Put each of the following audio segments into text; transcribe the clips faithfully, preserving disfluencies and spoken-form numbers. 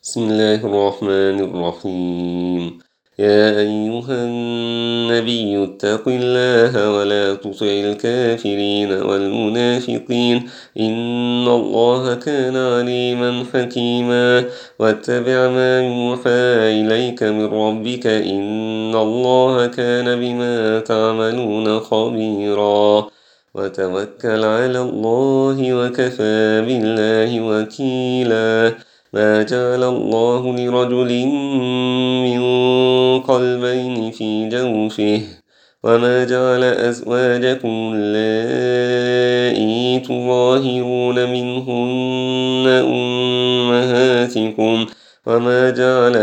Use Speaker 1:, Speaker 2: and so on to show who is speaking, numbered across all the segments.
Speaker 1: بسم الله الرحمن الرحيم. يا أيها النبي اتق الله ولا تطع الكافرين والمنافقين إن الله كان عليما حكيما. واتبع ما يوحى إليك من ربك إن الله كان بما تعملون خبيرا. وتوكل على الله وكفى بالله وكيلا. ما جعل الله لرجل من قلبين في جوفه وما جعل أزواجكم اللائي تظاهرون منهن أمهاتكم وما جعل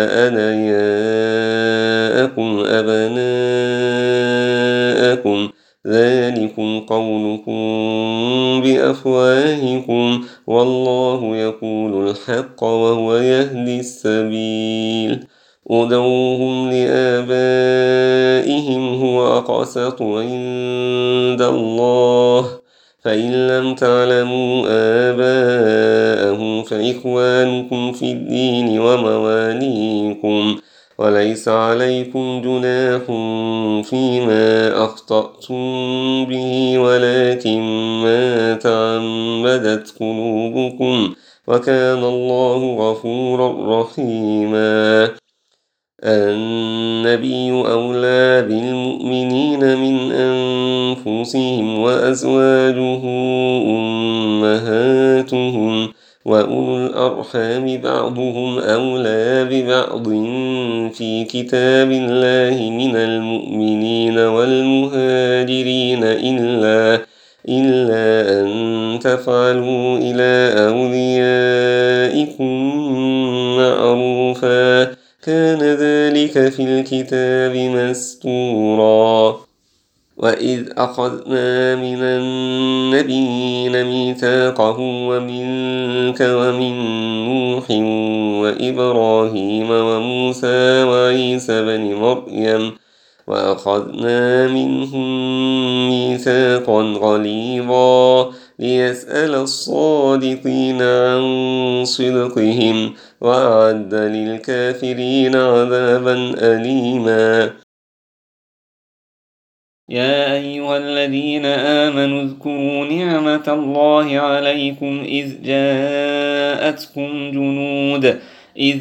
Speaker 1: أدعياءكم أبناءكم ذلكم قولكم بأفواهكم والله يقول الحق وهو يهدي السبيل. ادعوهم لآبائهم هو أقسط عند الله فإن لم تعلموا آباءهم فإخوانكم في الدين ومواليكم وليس عليكم جناح فيما أخطأتم به ولكن ما تعمدت قلوبكم وكان الله غفورا رحيما. النبي أولى بالمؤمنين من أنفسهم وأزواجه أمهاتهم وأولو الأرحام بعضهم أولى ببعض في كتاب الله من المؤمنين والمهاجرين إلا إلا أن تفعلوا إلى أوليائكم معروفا كان ذلك في الكتاب مستورا. وإذ أخذنا من النبيين ميثاقهم ومنك ومن نوح وإبراهيم وموسى وعيسى بن مريم وأخذنا منهم ميثاقا غليظا ليسأل الصادقين عن صدقهم وأعد للكافرين عذابا أليما.
Speaker 2: يا أيها الذين آمنوا اذكروا نعمة الله عليكم إذ جاءتكم جنود إذ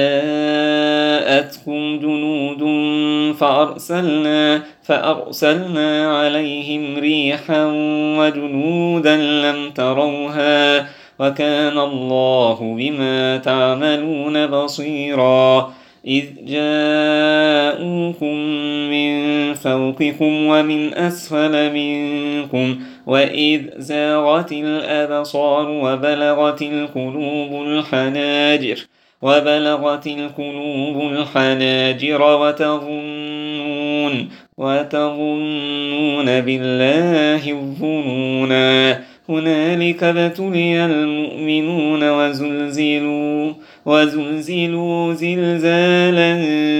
Speaker 2: جاءتكم جنود فأرسلنا فأرسلنا عليهم ريحا وجنودا لم تروها وكان الله بما تعملون بصيرا. إذ جاءوكم من فوقكم ومن أسفل منكم وإذ زاغت الأبصار وبلغت القلوب الحناجر وبلغت القلوب الحناجر وتظنون وتظنون بالله الظنونا. هنالك ابتلي المؤمنون وزلزلوا وزلزلوا زلزالا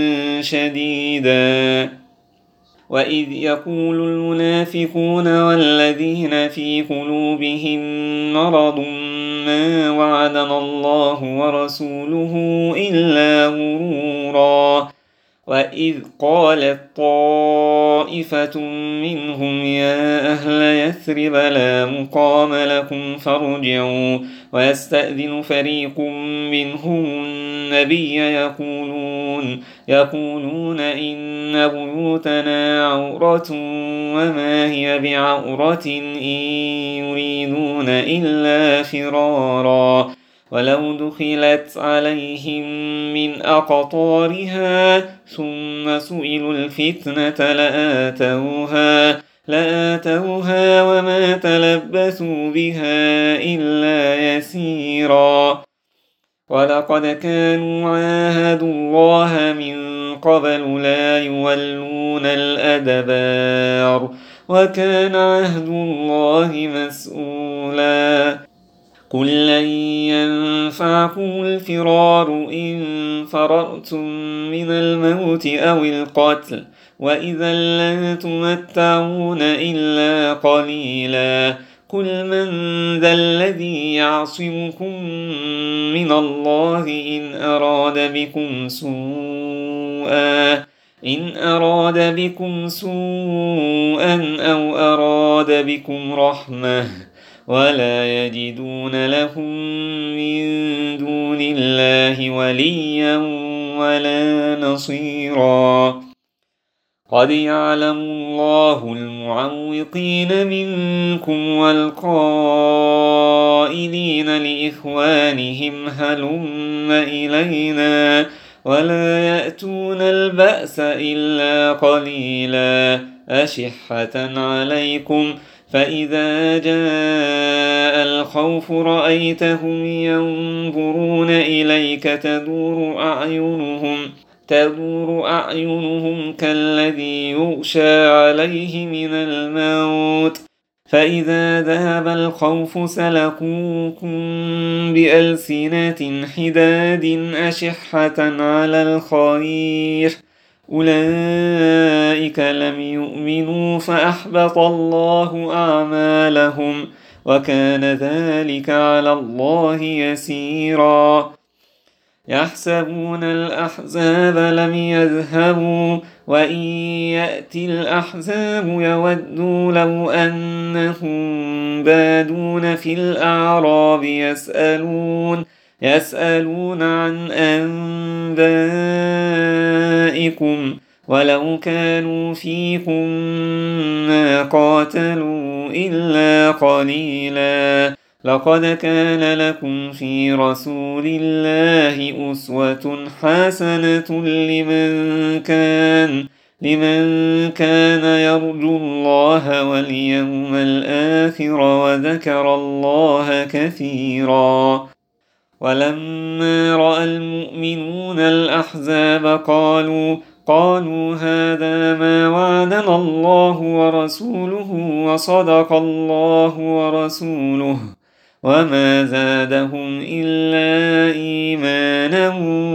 Speaker 2: شديدا. وإذ يقول المنافقون والذين في قلوبهم مرض ما وعدنا الله ورسوله إلا غرورا. وإذ قالت طائفة منهم يا أهل يثرب لا مقام لكم فارجعوا ويستأذن فريق منهم النبي يقولون يقولون إن بيوتنا عورة وما هي بعورة إن يريدون إلا فرارا ولو دخلت عليهم من أقطارها ثم سئلوا الفتنة لآتوها لآتوها وما تلبثوا بها إلا يسيرا. ولقد كانوا عاهدوا الله من قبل لا يولون الأدبار وكان عهد الله مسؤولا. قل لن ينفعكم الفرار إن فررتم من الموت أو القتل وإذا لا تمتعون إلا قليلا قل من ذا الذي يعصمكم من الله إن أراد بكم سوءا إن أراد بكم سوءا أو أراد بكم رحمة ولا يجدون لهم من دون الله وليا ولا نصيرا قد يعلم الله المعوقين منكم والقائلين لإخوانهم هلم إلينا ولا يأتون البأس إلا قليلا أشحة عليكم فإذا جاء الخوف رأيتهم ينظرون إليك تدور أعينهم تدور أعينهم كالذي يغشى عليه من الموت فإذا ذهب الخوف سلكوكم بألسنة حداد أشحة على الخير أولئك لم يؤمنوا فأحبط الله أعمالهم وكان ذلك على الله يسيرا يحسبون الأحزاب لم يذهبوا وإن يأتي الأحزاب يودوا لو أنهم بادون في الأعراب يسألون يسألون عن أنبائكم ولو كانوا فيكم ما قاتلوا إلا قليلا لقد كان لكم في رسول الله أسوة حسنة لمن كان لمن كان يرجو الله واليوم الآخر وذكر الله كثيرا ولما رأى المؤمنون الأحزاب قالوا قالوا هذا ما وعدنا الله ورسوله وصدق الله ورسوله وما زادهم إلا إيمانا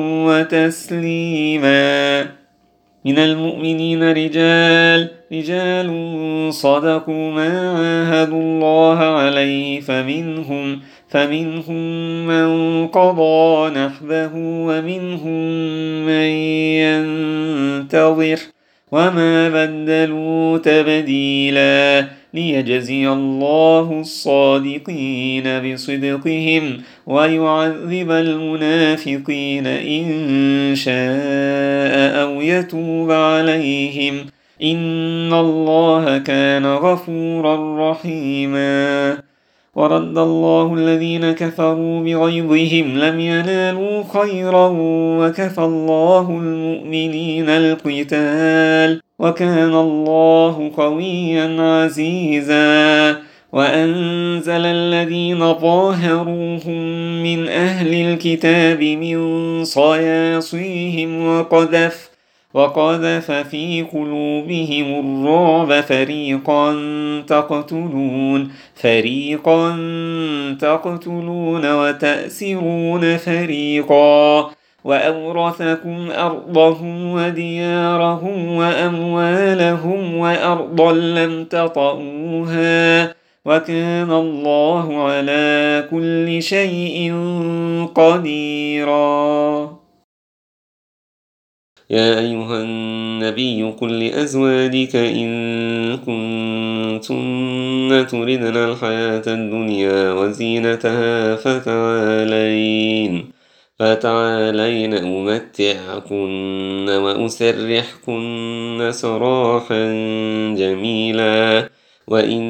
Speaker 2: وتسليما من المؤمنين رجال رجال صدقوا ما عاهدوا الله عليه فمنهم فمنهم من قضى نحبه ومنهم من ينتظر وما بدلوا تبديلا ليجزي الله الصادقين بصدقهم ويعذب المنافقين إن شاء أو يتوب عليهم إن الله كان غفورا رحيما ورد الله الذين كفروا بغيظهم لم ينالوا خيرا وكفى الله المؤمنين القتال وكان الله قويا عزيزا وأنزل الذين ظاهروهم من أهل الكتاب من صياصيهم وقذف وقذف في قلوبهم الرعب فريقا تقتلون فريقا تقتلون وتأسرون فريقا وأورثكم أرضهم وديارهم وأموالهم وأرضا لم تطئوها وكان الله على كل شيء قديرا
Speaker 1: يا أيها النبي قل لأزواجك إن كنتن تردن الحياة الدنيا وزينتها فتعالين فتعالين أمتعكن وأسرحكن سراحا جميلا وإن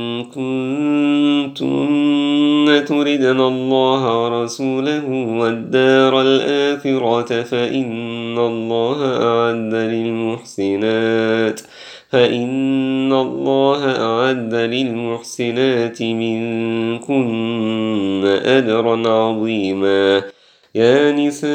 Speaker 1: كنتن تردن الله ورسوله والدار الآخرة فإن الله أعد للمحسنات فإن الله أعد للمحسنات منكن أجرا عظيما يا نساء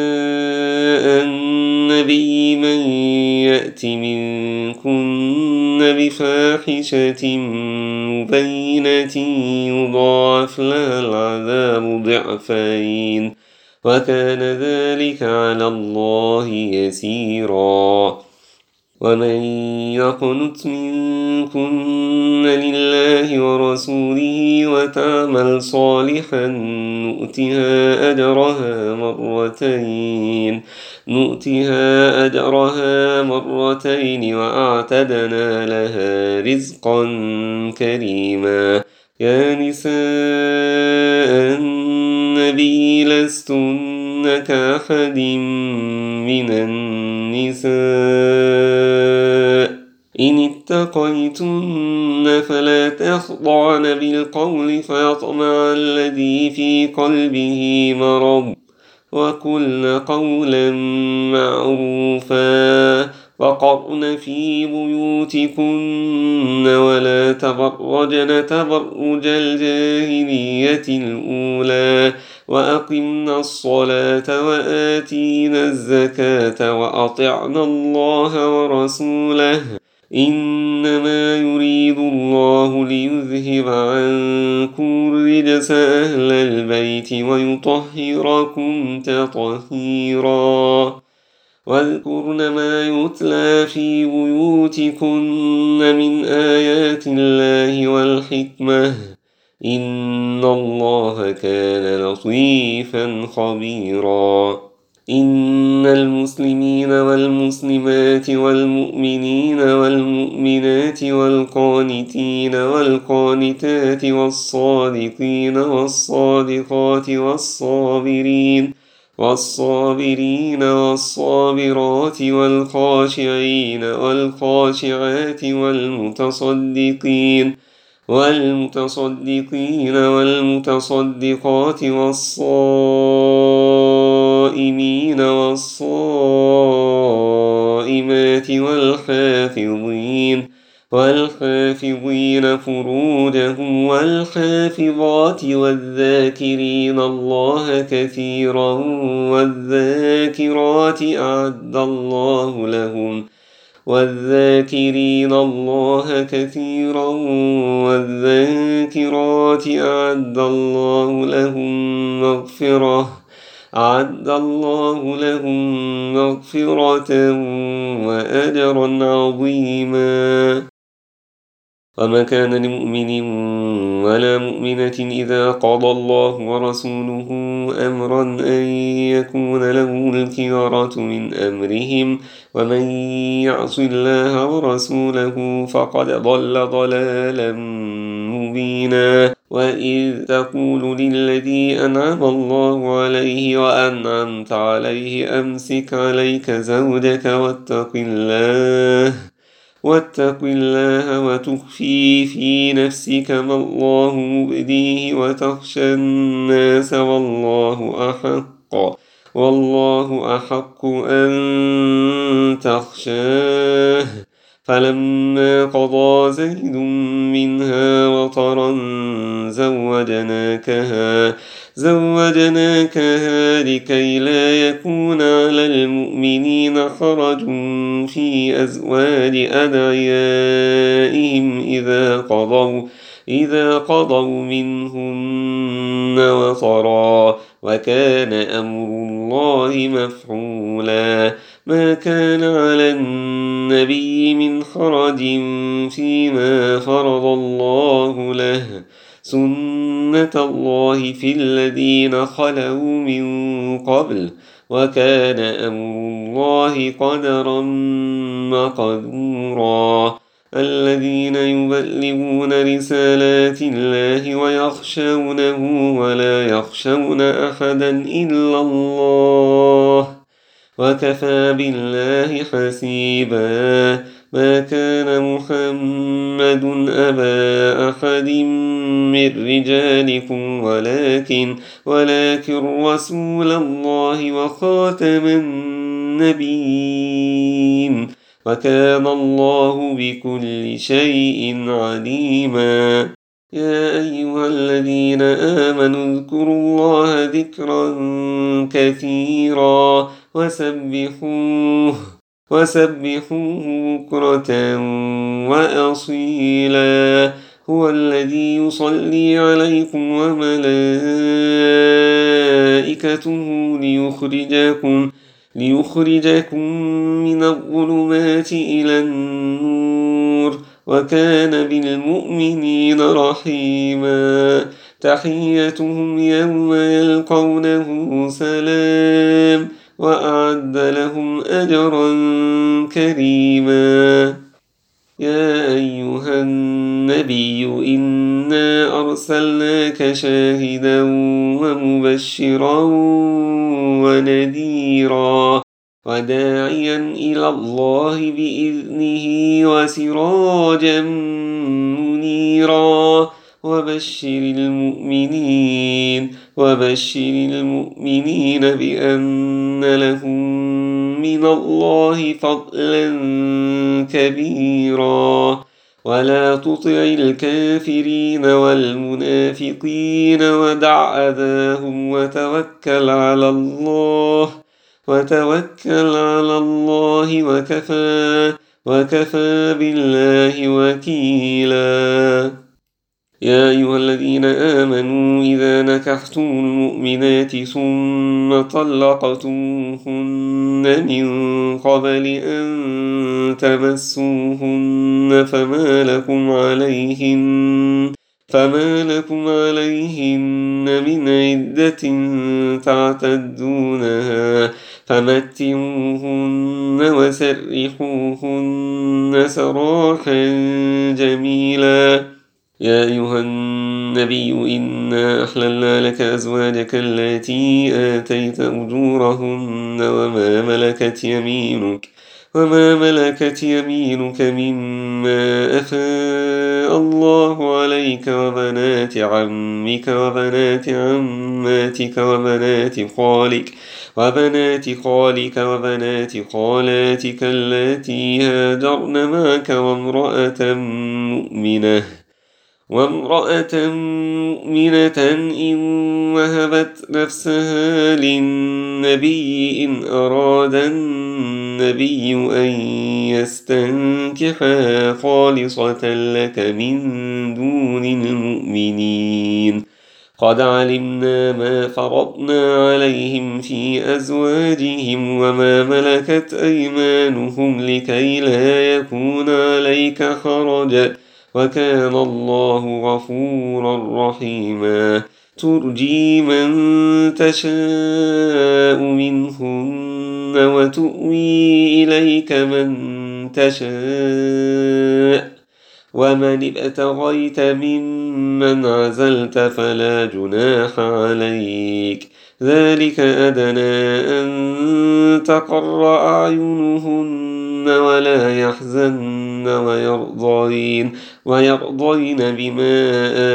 Speaker 1: النبي من يأت منكن بفاحشة مبينة يضاعف لها العذاب ضعفين وكان ذلك على الله يسيرا ومن يقنت منكن لله ورسوله وتعمل صالحا نؤتها أجرها مرتين نؤتها أجرها مرتين وأعتدنا لها رزقا كريما. يا نساء النبي لستن كأحد من النساء إن اتقيتن فلا تخضعن بالقول فيطمع الذي في قلبه مرض وقلن قولا معروفا وقرن في بيوتكن ولا تبرجن تبرج الجاهلية الأولى وأقمنا الصلاة وآتينا الزكاة وأطعنا الله ورسوله إنما يريد الله ليذهب عنكم الرجس أهل البيت ويطهركم تطهيرا. واذكرن ما يتلى في بيوتكن من آيات الله والحكمة إن الله كان لطيفا خبيرا. إن المسلمين والمسلمات والمؤمنين والمؤمنات والقانتين والقانتات والصادقين والصادقات والصابرين والصابرين والصابرات والخاشعين والخاشعات والمتصدقين والمتصدقين والمتصدقات والصائمين والصائمات والحافظين والحافظين فروجهم والحافظات والذاكرين الله كثيرا والذاكرات أعد الله لهم والذاكرين الله كثيرا والذاكرات أعد الله لهم مغفرة أعد الله لهم مغفرة وأجرا عظيما. وما كان لمؤمن ولا مؤمنة إذا قضى الله ورسوله أمرا أن يكون له الخيرة من أمرهم ومن يعص الله ورسوله فقد ضل ضلالا مبينا. وإذ تقول للذي أنعم الله عليه وأنعمت عليه أمسك عليك زوجك واتق الله واتق الله وتخفي في نفسك ما الله مبديه وتخشى الناس والله أحق والله أحق أن تخشاه. فلما قضى زيد منها وطرا زوجناكها زوجناكها لكي لا يكون على المؤمنين حرج في أزواج أدعيائهم إذا قضوا إذا قضوا منهن وطرا وكان أمر الله مفعولا. ما كان على النبي من حرج فيما فرض الله له سنة الله في الذين خلوا من قبل وكان أمر الله قدرا مقدورا. الذين يبلغون رسالات الله ويخشونه ولا يخشون أحدا إلا الله وكفى بالله حسيبا. ما كان محمد أبا أحد من رجالكم ولكن ولكن رسول الله وخاتم النبيين وكان الله بكل شيء عليما. يا أيها الذين آمنوا اذكروا الله ذكرا كثيرا وسبحوه وسبحوه بكرة وأصيلا. هو الذي يصلي عليكم وملائكته ليخرجكم ليخرجكم من الظلمات إلى النور وكان بالمؤمنين رحيما. تحيتهم يوم يلقونه سلام وأعد لهم أجرا كريما. يا أيها النبي إنا أرسلناك شاهدا ومبشرا ونذيرا وداعيا إلى الله بإذنه وسراجا منيرا وبشر المؤمنين وبشر المؤمنين بأن لهم من الله فضلا كبيرا. ولا تطع الكافرين والمنافقين ودع أذاهم وتوكل على الله وتوكل على الله وكفى وكفى بالله وكيلا. يا أيها الذين آمنوا إذا نكحتم المؤمنات ثم طلقتموهن من قبل أن تمسوهن فما لكم عليهن فما لكم عليهن من عدة تعتدونها فمتعوهن وسرحوهن سراحا جميلا. يا أيها النبي إنا أحللنا لك أزواجك التي آتيت أجورهن وما ملكت يمينك وما ملكت يمينك مما أفاء الله عليك وبنات عمك وبنات عماتك وبنات خالك وبنات خالك وبنات خالاتك اللاتي هاجرن معك وامرأة مؤمنة وامرأة مؤمنة إن وهبت نفسها للنبي إن أراد النبي أن يستنكحها خالصة لك من دون المؤمنين. قد علمنا ما فرضنا عليهم في أزواجهم وما ملكت أيمانهم لكي لا يكون عليك حرج وكان الله غفورا رحيما. ترجي من تشاء منهن وتؤوي إليك من تشاء ومن ابتغيت ممن عزلت فلا جناح عليك. ذلك أدنى أن تقر أعينهن ولا يحزن ويرضين ويرضين بما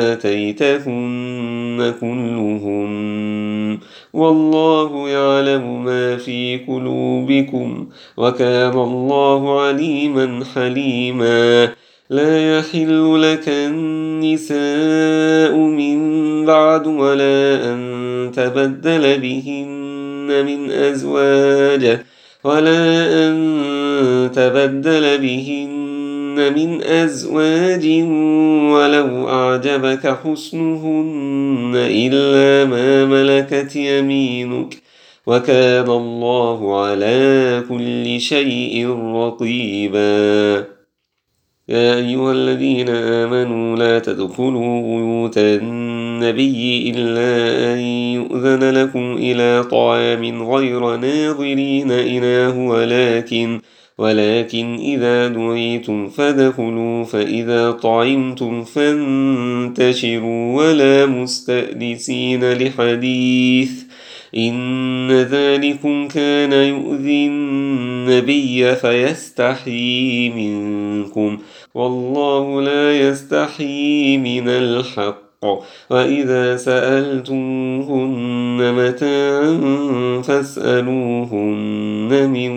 Speaker 1: آتيتهن كلهن والله يعلم ما في قلوبكم وكان الله عليما حليما. لا يحل لك النساء من بعد ولا أن تبدل بهن من أزواج ولا أن تبدل بهن من أزواج ولو أعجبك حسنهن إلا ما ملكت يمينك وكان الله على كل شيء رقيبا. يا أيها الذين آمنوا لا تدخلوا بيوت النبي إلا أن يؤذن لكم إلى طعام غير ناظرين إناه ولكن ولكن إذا دعيتم فادخلوا فإذا طعمتم فانتشروا ولا مستأنسين لحديث إن ذلكم كان يؤذي النبي فيستحيي منكم والله لا يستحيي من الحق. وإذا سألتموهن متاعا فاسألوهن من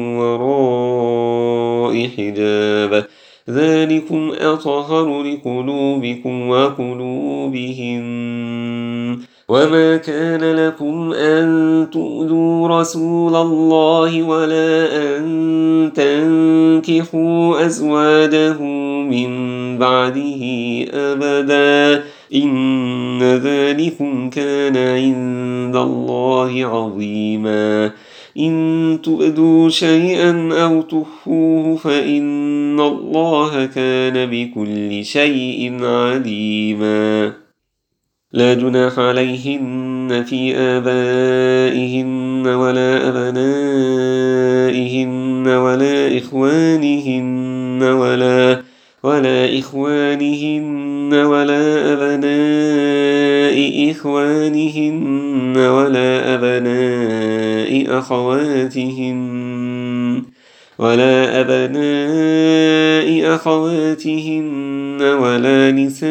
Speaker 1: وراء حجاب ذلكم أطهر لقلوبكم وقلوبهم. وما كان لكم أن تؤذوا رسول الله ولا أن تنكحوا أزواجه من بعده أبدا إن ذلكم كان عند الله عظيما. إن تبدوا شيئا أو تخفوه فإن الله كان بكل شيء عليما. لا جناح عليهن في آبائهن ولا أبنائهن ولا إخوانهن ولا ولا إخوانهن ولا أبناء إخوانهن ولا أبناء أخواتهن ولا أبناء أخواتهن ولا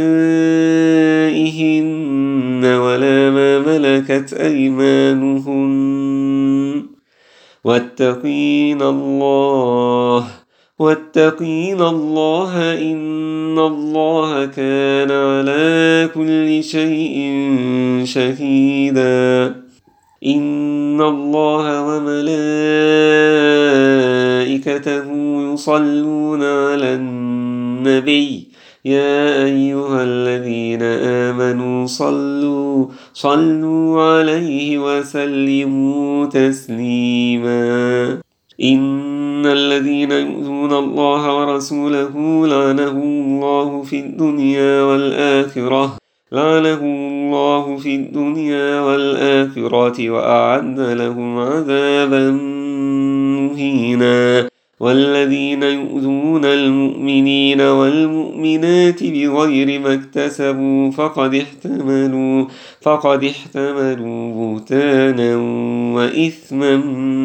Speaker 1: نسائهن ولا ما ملكت أيمانهن واتقين الله واتقين الله إن الله كان على كل شيء شهيدا. إن الله وملائكته يصلون على النبي يا أيها الذين آمنوا صلوا صلوا عليه وسلموا تسليما. إن الذين يؤذون الله ورسوله لعنهم الله في الدنيا والآخرة لعنهم الله في الدنيا والآخرة وأعد لهم عذابا مهينا. والذين يؤذون المؤمنين والمؤمنات بغير ما اكتسبوا فقد احتملوا فقد احتملوا بهتانا وإثما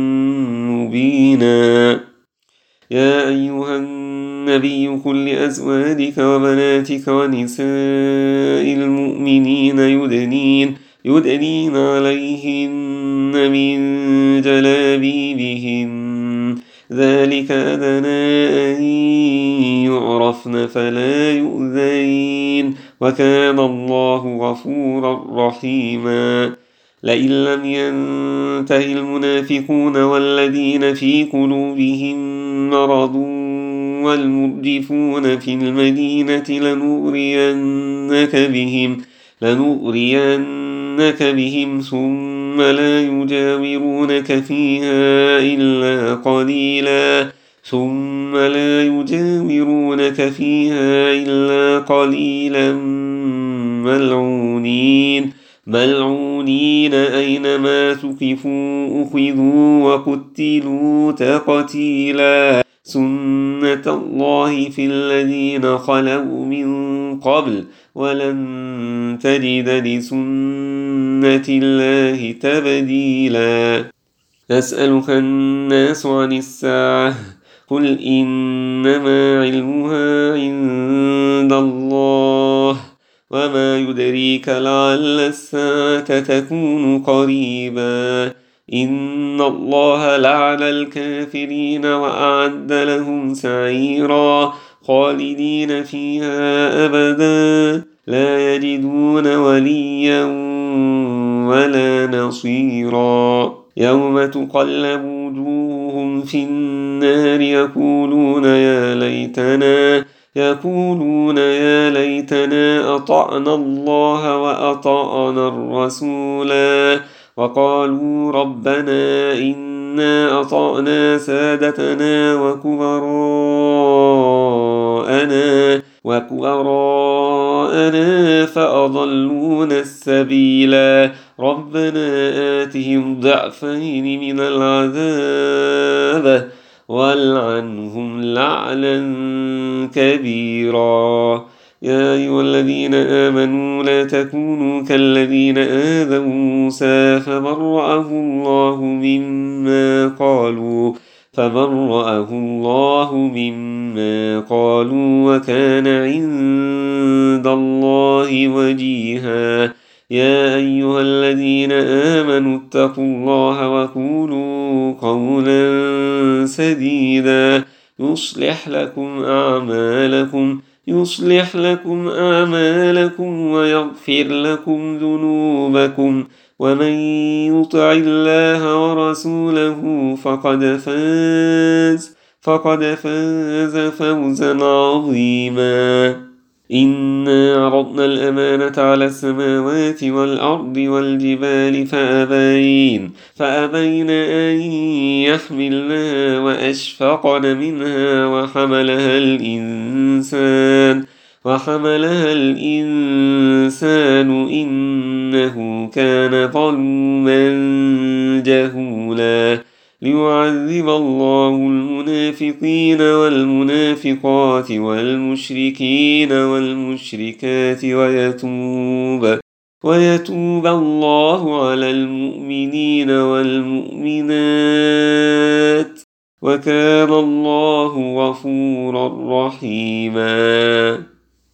Speaker 1: مبينا. يا أيها النبي قل لأزواجك وبناتك ونساء المؤمنين يدنين يدنين عليهن من جلابيبهن ذلك أدنى أن يعرفن فلا يؤذين وكان الله غفورا رحيما. لئن لم ينته المنافقون والذين في قلوبهم مرض والمرجفون في المدينة لنغرينك بهم لنغرينك بهم ثم لا يجاورونك فيها إلا قليلا ثم لا يجاورونك فيها إلا قليلا ملعونين ملعونين أينما ثقفوا أخذوا وقتلوا تقتيلا. سنة الله في الذين خلوا من قبل ولن تجد لسنة الله تبديلا. يسألك الناس عن الساعة قل إنما علمها عند الله وما يدريك لعل الساعة تكون قريبا. إن الله لعن الكافرين وأعد لهم سعيرا خالدين فيها أبدا لا يجدون وليا ولا نصيرا. يوم تقلب وجوههم في النار يقولون يا ليتنا يقولون يا ليتنا أطعنا الله وأطعنا الرسولا وقالوا ربنا إنا أطعنا سادتنا وكبراءنا وكبراءنا فأضلونا السبيلا. ربنا آتهم ضعفين من العذاب والعنهم لعنا كبيرا. يا أيها الذين آمنوا لا تكونوا كالذين آذوا موسى فبرأه الله مما قالوا فبرأه الله مما قالوا وكان عند الله وجيها. يا أيها الذين آمنوا اتقوا الله وقولوا قولا سديدا يصلح لكم أعمالكم يصلح لكم أعمالكم ويغفر لكم ذنوبكم ومن يطع الله ورسوله فقد فاز فقد فاز فوزا عظيما. إنا عرضنا الأمانة على السماوات والأرض والجبال فأبين فأبين أن يحملنها وأشفقن منها وحملها الإنسان وحملها الإنسان إنه كان ظلوما جهولا ليعذب الله المنافقين والمنافقات والمشركين والمشركات ويتوب ويتوب الله على المؤمنين والمؤمنات وكان الله غفورا رحيما.